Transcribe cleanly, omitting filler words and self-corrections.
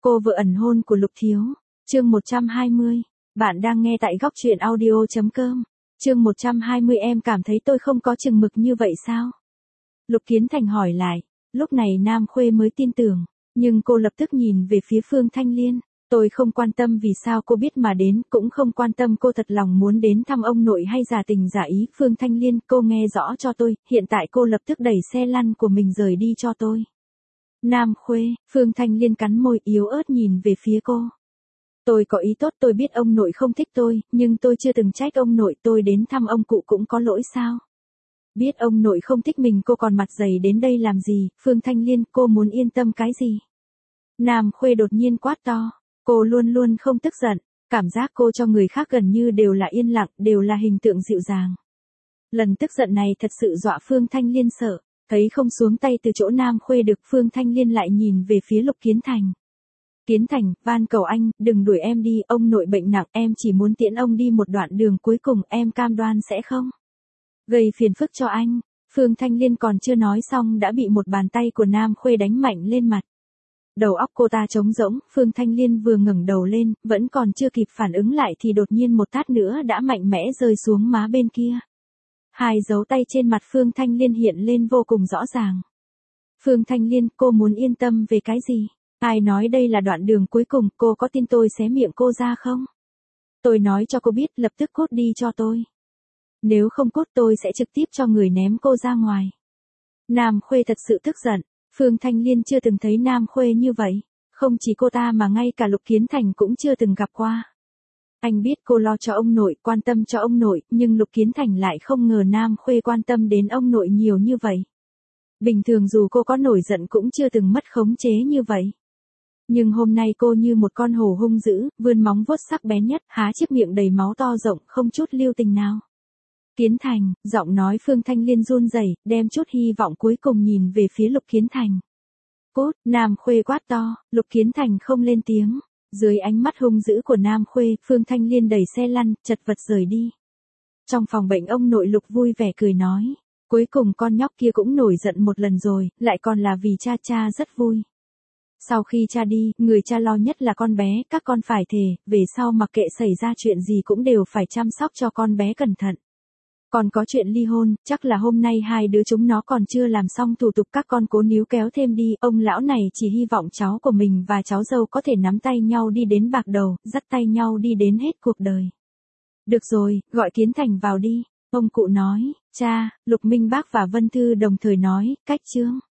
Cô vợ ẩn hôn của Lục Thiếu. Chương 120. Bạn đang nghe tại góc truyện audio.com. Chương 120. Em cảm thấy tôi không có chừng mực như vậy sao? Lục Kiến Thành hỏi lại. Lúc này Nam Khuê mới tin tưởng. Nhưng cô lập tức nhìn về phía Phương Thanh Liên. Tôi không quan tâm vì sao cô biết mà đến, cũng không quan tâm cô thật lòng muốn đến thăm ông nội hay giả tình giả ý. Phương Thanh Liên, cô nghe rõ cho tôi, hiện tại cô lập tức đẩy xe lăn của mình rời đi cho tôi. Nam Khuê, Phương Thanh Liên cắn môi yếu ớt nhìn về phía cô. Tôi có ý tốt, tôi biết ông nội không thích tôi, nhưng tôi chưa từng trách ông nội, tôi đến thăm ông cụ cũng có lỗi sao? Biết ông nội không thích mình cô còn mặt dày đến đây làm gì? Phương Thanh Liên, cô muốn yên tâm cái gì? Nam Khuê đột nhiên quát to. Cô luôn luôn không tức giận, cảm giác cô cho người khác gần như đều là yên lặng, đều là hình tượng dịu dàng. Lần tức giận này thật sự dọa Phương Thanh Liên sợ, thấy không xuống tay từ chỗ Nam Khuê được, Phương Thanh Liên lại nhìn về phía Lục Kiến Thành. Kiến Thành, van cầu anh, đừng đuổi em đi, ông nội bệnh nặng, em chỉ muốn tiễn ông đi một đoạn đường cuối cùng, em cam đoan sẽ không gây phiền phức cho anh. Phương Thanh Liên còn chưa nói xong đã bị một bàn tay của Nam Khuê đánh mạnh lên mặt. Đầu óc cô ta trống rỗng, Phương Thanh Liên vừa ngẩng đầu lên, vẫn còn chưa kịp phản ứng lại thì đột nhiên một tát nữa đã mạnh mẽ rơi xuống má bên kia. Hai dấu tay trên mặt Phương Thanh Liên hiện lên vô cùng rõ ràng. Phương Thanh Liên, cô muốn yên tâm về cái gì? Ai nói đây là đoạn đường cuối cùng, cô có tin tôi xé miệng cô ra không? Tôi nói cho cô biết, lập tức cút đi cho tôi. Nếu không cút tôi sẽ trực tiếp cho người ném cô ra ngoài. Nam Khuê thật sự tức giận. Phương Thanh Liên chưa từng thấy Nam Khuê như vậy. Không chỉ cô ta mà ngay cả Lục Kiến Thành cũng chưa từng gặp qua. Anh biết cô lo cho ông nội, quan tâm cho ông nội, nhưng Lục Kiến Thành lại không ngờ Nam Khuê quan tâm đến ông nội nhiều như vậy. Bình thường dù cô có nổi giận cũng chưa từng mất khống chế như vậy. Nhưng hôm nay cô như một con hổ hung dữ, vươn móng vuốt sắc bén nhất, há chiếc miệng đầy máu to rộng, không chút lưu tình nào. Kiến Thành, giọng nói Phương Thanh Liên run rẩy, đem chút hy vọng cuối cùng nhìn về phía Lục Kiến Thành. Cút, Nam Khuê quát to, Lục Kiến Thành không lên tiếng. Dưới ánh mắt hung dữ của Nam Khuê, Phương Thanh Liên đẩy xe lăn, chật vật rời đi. Trong phòng bệnh ông nội Lục vui vẻ cười nói. Cuối cùng con nhóc kia cũng nổi giận một lần rồi, lại còn là vì cha rất vui. Sau khi cha đi, người cha lo nhất là con bé, các con phải thề, về sau mặc kệ xảy ra chuyện gì cũng đều phải chăm sóc cho con bé cẩn thận. Còn có chuyện ly hôn, chắc là hôm nay hai đứa chúng nó còn chưa làm xong thủ tục, các con cố níu kéo thêm đi, ông lão này chỉ hy vọng cháu của mình và cháu dâu có thể nắm tay nhau đi đến bạc đầu, dắt tay nhau đi đến hết cuộc đời. Được rồi, gọi Kiến Thành vào đi, ông cụ nói. Cha, Lục Minh Bác và Vân Thư đồng thời nói, cách chương.